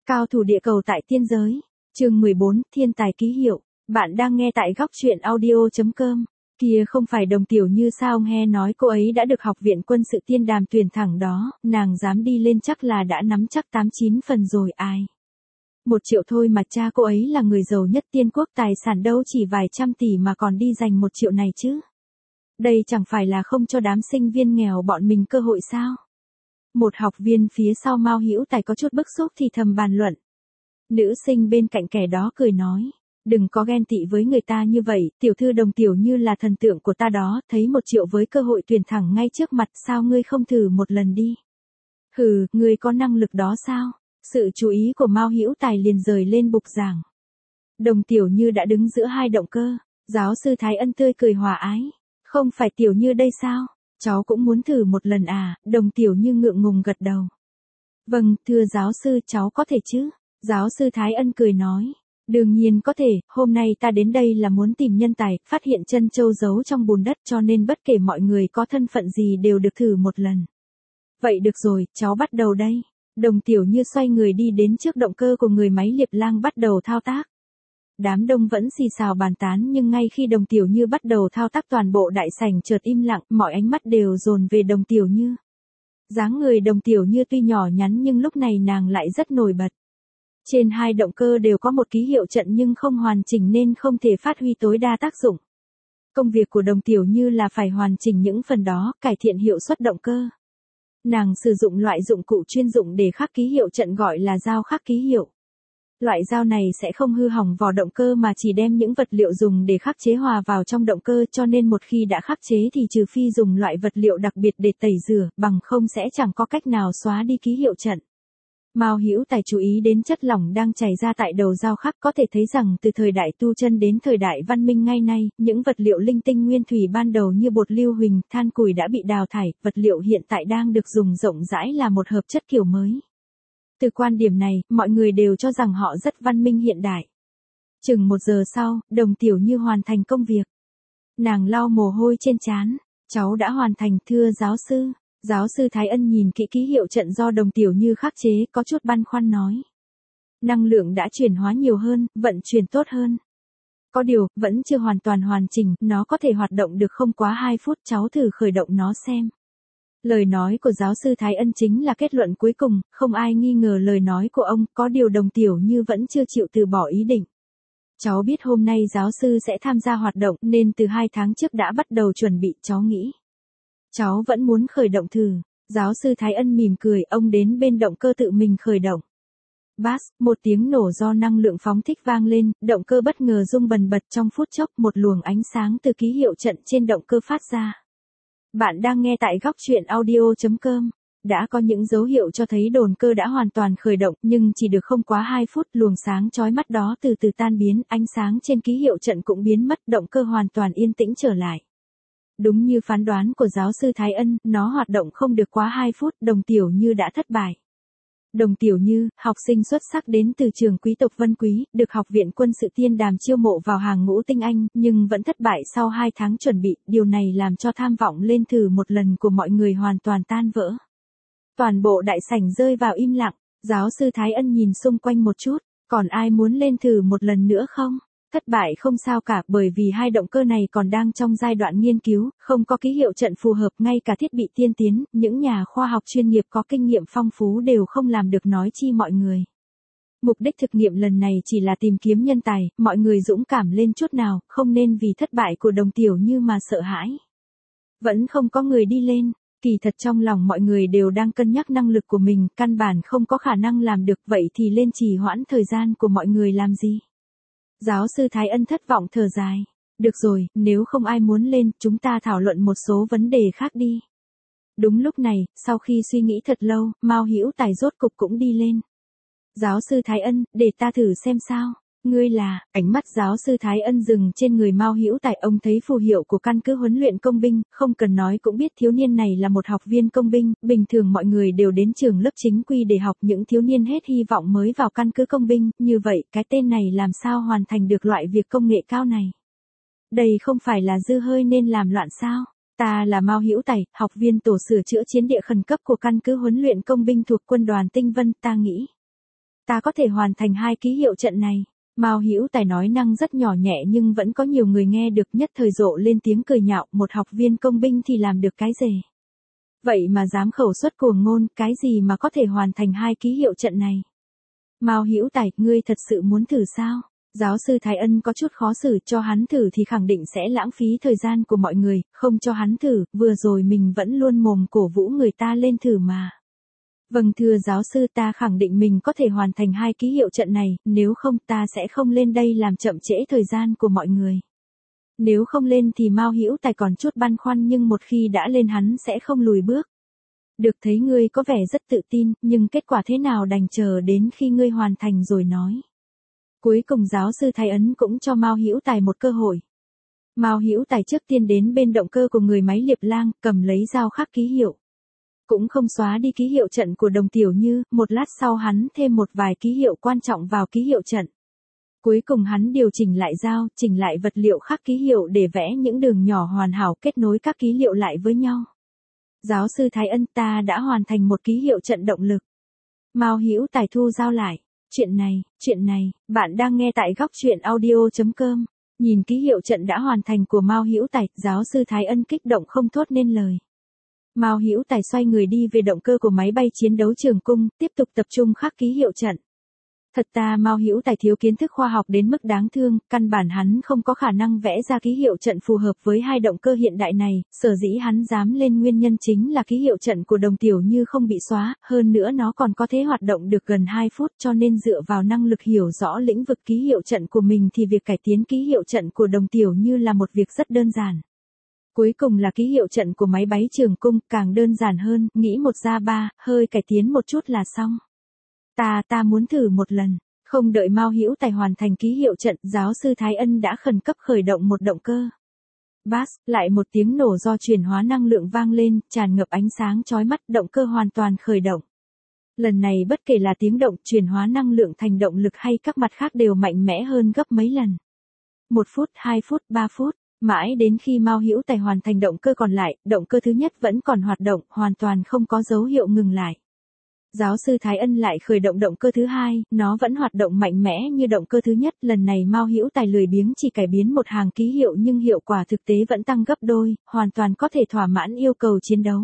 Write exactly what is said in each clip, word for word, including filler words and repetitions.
Cao thủ địa cầu tại tiên giới. Chương mười bốn, thiên tài ký hiệu. Bạn đang nghe tại góc truyện audio chấm com. Kia không phải Đồng Tiểu Như sao, nghe nói cô ấy đã được học viện quân sự tiên đàm tuyển thẳng đó, nàng dám đi lên chắc là đã nắm chắc tám chín phần rồi ai. Một triệu thôi mà cha cô ấy là người giàu nhất tiên quốc, tài sản đâu chỉ vài trăm tỷ mà còn đi giành một triệu này chứ. Đây chẳng phải là không cho đám sinh viên nghèo bọn mình cơ hội sao? Một học viên phía sau Mao Hữu Tài có chút bức xúc thì thầm bàn luận. Nữ sinh bên cạnh kẻ đó cười nói, đừng có ghen tị với người ta như vậy, tiểu thư Đồng Tiểu Như là thần tượng của ta đó, thấy một triệu với cơ hội tuyển thẳng ngay trước mặt, sao ngươi không thử một lần đi? Hừ, ngươi có năng lực đó sao? Sự chú ý của Mao Hữu Tài liền rời lên bục giảng. Đồng Tiểu Như đã đứng giữa hai động cơ, giáo sư Thái Ân tươi cười hòa ái, không phải Tiểu Như đây sao? Cháu cũng muốn thử một lần à? Đồng Tiểu Như ngượng ngùng gật đầu. Vâng, thưa giáo sư, cháu có thể chứ? Giáo sư Thái Ân cười nói. Đương nhiên có thể, hôm nay ta đến đây là muốn tìm nhân tài, phát hiện chân châu giấu trong bùn đất, cho nên bất kể mọi người có thân phận gì đều được thử một lần. Vậy được rồi, cháu bắt đầu đây. Đồng Tiểu Như xoay người đi đến trước động cơ của người máy Liệp Lang bắt đầu thao tác. Đám đông vẫn xì xào bàn tán, nhưng ngay khi Đồng Tiểu Như bắt đầu thao tác toàn bộ đại sảnh chợt im lặng, mọi ánh mắt đều dồn về Đồng Tiểu Như. Dáng người Đồng Tiểu Như tuy nhỏ nhắn nhưng lúc này nàng lại rất nổi bật. Trên hai động cơ đều có một ký hiệu trận nhưng không hoàn chỉnh nên không thể phát huy tối đa tác dụng. Công việc của Đồng Tiểu Như là phải hoàn chỉnh những phần đó, cải thiện hiệu suất động cơ. Nàng sử dụng loại dụng cụ chuyên dụng để khắc ký hiệu trận gọi là dao khắc ký hiệu. Loại dao này sẽ không hư hỏng vỏ động cơ mà chỉ đem những vật liệu dùng để khắc chế hòa vào trong động cơ, cho nên một khi đã khắc chế thì trừ phi dùng loại vật liệu đặc biệt để tẩy rửa, bằng không sẽ chẳng có cách nào xóa đi ký hiệu trận. Mao Hữu Tài chú ý đến chất lỏng đang chảy ra tại đầu dao khắc, có thể thấy rằng từ thời đại tu chân đến thời đại văn minh ngay nay, những vật liệu linh tinh nguyên thủy ban đầu như bột lưu huỳnh, than củi đã bị đào thải, vật liệu hiện tại đang được dùng rộng rãi là một hợp chất kiểu mới. Từ quan điểm này, mọi người đều cho rằng họ rất văn minh hiện đại. Chừng một giờ sau, Đồng Tiểu Như hoàn thành công việc. Nàng lau mồ hôi trên trán. Cháu đã hoàn thành, thưa giáo sư. Giáo sư Thái Ân nhìn kỹ ký hiệu trận do Đồng Tiểu Như khắc chế, có chút băn khoăn nói. Năng lượng đã chuyển hóa nhiều hơn, vận chuyển tốt hơn. Có điều, vẫn chưa hoàn toàn hoàn chỉnh, nó có thể hoạt động được không quá hai phút, cháu thử khởi động nó xem. Lời nói của giáo sư Thái Ân chính là kết luận cuối cùng, không ai nghi ngờ lời nói của ông, có điều Đồng Tiểu Như vẫn chưa chịu từ bỏ ý định. Cháu biết hôm nay giáo sư sẽ tham gia hoạt động nên từ hai tháng trước đã bắt đầu chuẩn bị, cháu nghĩ. Cháu vẫn muốn khởi động thử. Giáo sư Thái Ân mỉm cười, ông đến bên động cơ tự mình khởi động. Bass, một tiếng nổ do năng lượng phóng thích vang lên, động cơ bất ngờ rung bần bật, trong phút chốc một luồng ánh sáng từ ký hiệu trận trên động cơ phát ra. Bạn đang nghe tại góc truyện audio chấm com. Đã có những dấu hiệu cho thấy đồn cơ đã hoàn toàn khởi động, nhưng chỉ được không quá hai phút, luồng sáng chói mắt đó từ từ tan biến, ánh sáng trên ký hiệu trận cũng biến mất, động cơ hoàn toàn yên tĩnh trở lại. Đúng như phán đoán của giáo sư Thái Ân, nó hoạt động không được quá hai phút, Đồng Tiểu Như đã thất bại. Đồng Tiểu Như, học sinh xuất sắc đến từ trường quý tộc Vân Quý, được học viện quân sự tiên đàm chiêu mộ vào hàng ngũ tinh anh, nhưng vẫn thất bại sau hai tháng chuẩn bị, điều này làm cho tham vọng lên thử một lần của mọi người hoàn toàn tan vỡ. Toàn bộ đại sảnh rơi vào im lặng, giáo sư Thái Ân nhìn xung quanh một chút, còn ai muốn lên thử một lần nữa không? Thất bại không sao cả, bởi vì hai động cơ này còn đang trong giai đoạn nghiên cứu, không có ký hiệu trận phù hợp, ngay cả thiết bị tiên tiến, những nhà khoa học chuyên nghiệp có kinh nghiệm phong phú đều không làm được, nói chi mọi người. Mục đích thực nghiệm lần này chỉ là tìm kiếm nhân tài, mọi người dũng cảm lên chút nào, không nên vì thất bại của Đồng Tiểu Như mà sợ hãi. Vẫn không có người đi lên, kỳ thật trong lòng mọi người đều đang cân nhắc năng lực của mình, căn bản không có khả năng làm được, vậy thì lên trì hoãn thời gian của mọi người làm gì? Giáo sư Thái Ân thất vọng thở dài. Được rồi, nếu không ai muốn lên, chúng ta thảo luận một số vấn đề khác đi. Đúng lúc này, sau khi suy nghĩ thật lâu, Mao Hữu Tài rốt cục cũng đi lên. Giáo sư Thái Ân, để ta thử xem sao. Ngươi là, ánh mắt giáo sư Thái Ân dừng trên người Mao Hữu Tài, ông thấy phù hiệu của căn cứ huấn luyện công binh, không cần nói cũng biết thiếu niên này là một học viên công binh, bình thường mọi người đều đến trường lớp chính quy để học, những thiếu niên hết hy vọng mới vào căn cứ công binh, như vậy, cái tên này làm sao hoàn thành được loại việc công nghệ cao này? Đây không phải là dư hơi nên làm loạn sao? Ta là Mao Hữu Tài, học viên tổ sửa chữa chiến địa khẩn cấp của căn cứ huấn luyện công binh thuộc quân đoàn Tinh Vân, ta nghĩ. ta có thể hoàn thành hai ký hiệu trận này. Mao Hữu Tài nói năng rất nhỏ nhẹ nhưng vẫn có nhiều người nghe được, nhất thời rộ lên tiếng cười nhạo, một học viên công binh thì làm được cái gì? Vậy mà dám khẩu xuất cuồng ngôn, cái gì mà có thể hoàn thành hai ký hiệu trận này? Mao Hữu Tài, ngươi thật sự muốn thử sao? Giáo sư Thái Ân có chút khó xử, cho hắn thử thì khẳng định sẽ lãng phí thời gian của mọi người, không cho hắn thử, vừa rồi mình vẫn luôn mồm cổ vũ người ta lên thử mà. Vâng thưa giáo sư, ta khẳng định mình có thể hoàn thành hai ký hiệu trận này, nếu không ta sẽ không lên đây làm chậm trễ thời gian của mọi người. Nếu không lên thì Mao Hữu Tài còn chút băn khoăn nhưng một khi đã lên hắn sẽ không lùi bước. Được, thấy ngươi có vẻ rất tự tin, nhưng kết quả thế nào đành chờ đến khi ngươi hoàn thành rồi nói. Cuối cùng giáo sư Thái Ân cũng cho Mao Hữu Tài một cơ hội. Mao Hữu Tài trước tiên đến bên động cơ của người máy Liệp Lang, cầm lấy dao khắc ký hiệu. Cũng không xóa đi ký hiệu trận của Đồng Tiểu Như, một lát sau hắn thêm một vài ký hiệu quan trọng vào ký hiệu trận. Cuối cùng hắn điều chỉnh lại dao, chỉnh lại vật liệu khắc ký hiệu để vẽ những đường nhỏ hoàn hảo kết nối các ký hiệu lại với nhau. Giáo sư Thái Ân, ta đã hoàn thành một ký hiệu trận động lực. Mao Hữu Tài thu dao lại. Chuyện này, chuyện này, bạn đang nghe tại góc truyện audio chấm com. Nhìn ký hiệu trận đã hoàn thành của Mao Hữu Tài, giáo sư Thái Ân kích động không thốt nên lời. Mao Hữu Tài xoay người đi về động cơ của máy bay chiến đấu Trường Cung, tiếp tục tập trung khắc ký hiệu trận. Thật ta Mao Hữu Tài thiếu kiến thức khoa học đến mức đáng thương, căn bản hắn không có khả năng vẽ ra ký hiệu trận phù hợp với hai động cơ hiện đại này, sở dĩ hắn dám lên nguyên nhân chính là ký hiệu trận của Đồng Tiểu Như không bị xóa, hơn nữa nó còn có thể hoạt động được gần hai phút, cho nên dựa vào năng lực hiểu rõ lĩnh vực ký hiệu trận của mình thì việc cải tiến ký hiệu trận của Đồng Tiểu Như là một việc rất đơn giản. Cuối cùng là ký hiệu trận của máy bay Trường Cung, càng đơn giản hơn, nghĩ một ra ba, hơi cải tiến một chút là xong. Ta, ta muốn thử một lần. Không đợi Mao Hữu Tài hoàn thành ký hiệu trận, giáo sư Thái Ân đã khẩn cấp khởi động một động cơ. Bass, lại một tiếng nổ do chuyển hóa năng lượng vang lên, tràn ngập ánh sáng chói mắt, động cơ hoàn toàn khởi động. Lần này bất kể là tiếng động, chuyển hóa năng lượng thành động lực hay các mặt khác đều mạnh mẽ hơn gấp mấy lần. Một phút, hai phút, ba phút, mãi đến khi Mao Hữu Tài hoàn thành động cơ còn lại, động cơ thứ nhất vẫn còn hoạt động, hoàn toàn không có dấu hiệu ngừng lại. Giáo sư Thái Ân lại khởi động động cơ thứ hai, nó vẫn hoạt động mạnh mẽ như động cơ thứ nhất, lần này Mao Hữu Tài lười biếng chỉ cải biến một hàng ký hiệu nhưng hiệu quả thực tế vẫn tăng gấp đôi, hoàn toàn có thể thỏa mãn yêu cầu chiến đấu.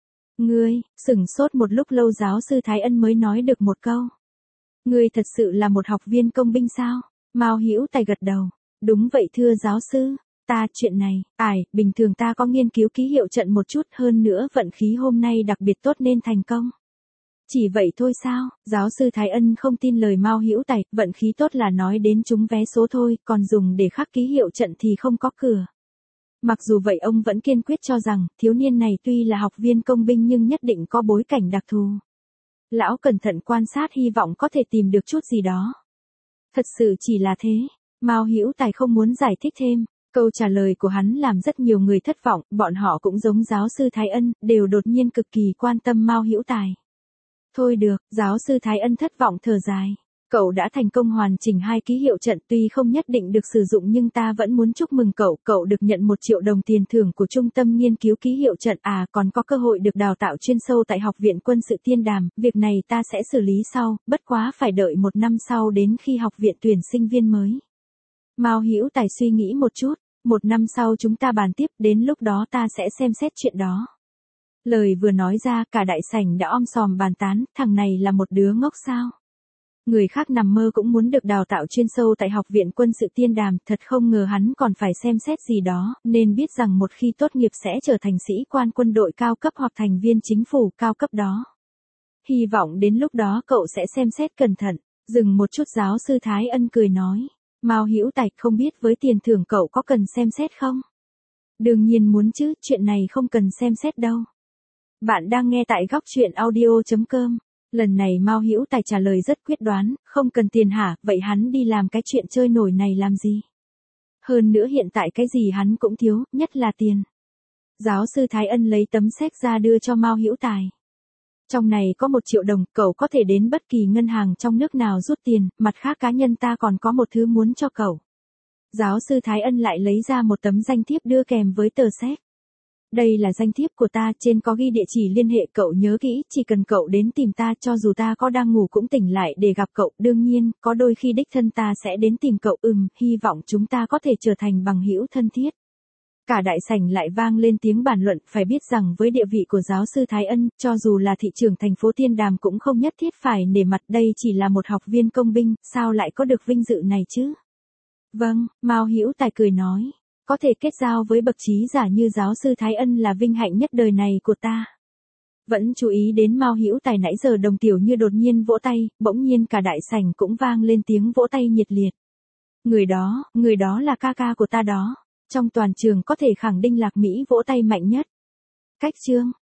Ngươi, sửng sốt một lúc lâu giáo sư Thái Ân mới nói được một câu. Ngươi thật sự là một học viên công binh sao? Mao Hữu Tài gật đầu. Đúng vậy thưa giáo sư. Ta, chuyện này, ải, bình thường ta có nghiên cứu ký hiệu trận một chút, hơn nữa vận khí hôm nay đặc biệt tốt nên thành công. Chỉ vậy thôi sao? Giáo sư Thái Ân không tin lời Mao Hữu Tài, vận khí tốt là nói đến trúng vé số thôi, còn dùng để khắc ký hiệu trận thì không có cửa. Mặc dù vậy ông vẫn kiên quyết cho rằng, thiếu niên này tuy là học viên công binh nhưng nhất định có bối cảnh đặc thù. Lão cẩn thận quan sát hy vọng có thể tìm được chút gì đó. Thật sự chỉ là thế. Mao Hữu Tài không muốn giải thích thêm. Câu trả lời của hắn làm rất nhiều người thất vọng, bọn họ cũng giống giáo sư Thái Ân, đều đột nhiên cực kỳ quan tâm Mao Hữu Tài. Thôi được, giáo sư Thái Ân thất vọng thở dài. Cậu đã thành công hoàn chỉnh hai ký hiệu trận, tuy không nhất định được sử dụng nhưng ta vẫn muốn chúc mừng cậu, cậu được nhận một triệu đồng tiền thưởng của Trung tâm Nghiên cứu Ký hiệu trận, à còn có cơ hội được đào tạo chuyên sâu tại Học viện Quân sự Tiên Đàm, việc này ta sẽ xử lý sau, bất quá phải đợi một năm sau đến khi học viện tuyển sinh viên mới. Mao Hữu Tài suy nghĩ một chút, một năm sau chúng ta bàn tiếp, đến lúc đó ta sẽ xem xét chuyện đó. Lời vừa nói ra, cả đại sảnh đã om sòm bàn tán, thằng này là một đứa ngốc sao? Người khác nằm mơ cũng muốn được đào tạo chuyên sâu tại Học viện Quân sự Tiên Đàm, thật không ngờ hắn còn phải xem xét gì đó, nên biết rằng một khi tốt nghiệp sẽ trở thành sĩ quan quân đội cao cấp hoặc thành viên chính phủ cao cấp đó. Hy vọng đến lúc đó cậu sẽ xem xét cẩn thận. Dừng một chút giáo sư Thái Ân cười nói. Mao Hữu Tài, không biết với tiền thưởng cậu có cần xem xét không? Đương nhiên muốn chứ, chuyện này không cần xem xét đâu. Bạn đang nghe tại góc truyện audio chấm com. Lần này Mao Hữu Tài trả lời rất quyết đoán, không cần tiền hả, vậy hắn đi làm cái chuyện chơi nổi này làm gì? Hơn nữa hiện tại cái gì hắn cũng thiếu, nhất là tiền. Giáo sư Thái Ân lấy tấm séc ra đưa cho Mao Hữu Tài. Trong này có một triệu đồng, cậu có thể đến bất kỳ ngân hàng trong nước nào rút tiền, mặt khác cá nhân ta còn có một thứ muốn cho cậu. Giáo sư Thái Ân lại lấy ra một tấm danh thiếp đưa kèm với tờ séc. Đây là danh thiếp của ta, trên có ghi địa chỉ liên hệ, cậu nhớ kỹ, chỉ cần cậu đến tìm ta, cho dù ta có đang ngủ cũng tỉnh lại để gặp cậu, đương nhiên, có đôi khi đích thân ta sẽ đến tìm cậu, ừm, hy vọng chúng ta có thể trở thành bằng hữu thân thiết. Cả đại sảnh lại vang lên tiếng bàn luận, phải biết rằng với địa vị của giáo sư Thái Ân, cho dù là thị trưởng thành phố Tiên Đàm cũng không nhất thiết phải nể mặt, đây chỉ là một học viên công binh, sao lại có được vinh dự này chứ? Vâng, Mao Hữu Tài cười nói, có thể kết giao với bậc trí giả như giáo sư Thái Ân là vinh hạnh nhất đời này của ta. Vẫn chú ý đến Mao Hữu Tài nãy giờ Đồng Tiểu Như đột nhiên vỗ tay, bỗng nhiên cả đại sảnh cũng vang lên tiếng vỗ tay nhiệt liệt. Người đó, người đó là ca ca của ta đó. Trong toàn trường có thể khẳng định Lạc Mỹ vỗ tay mạnh nhất. Cách chương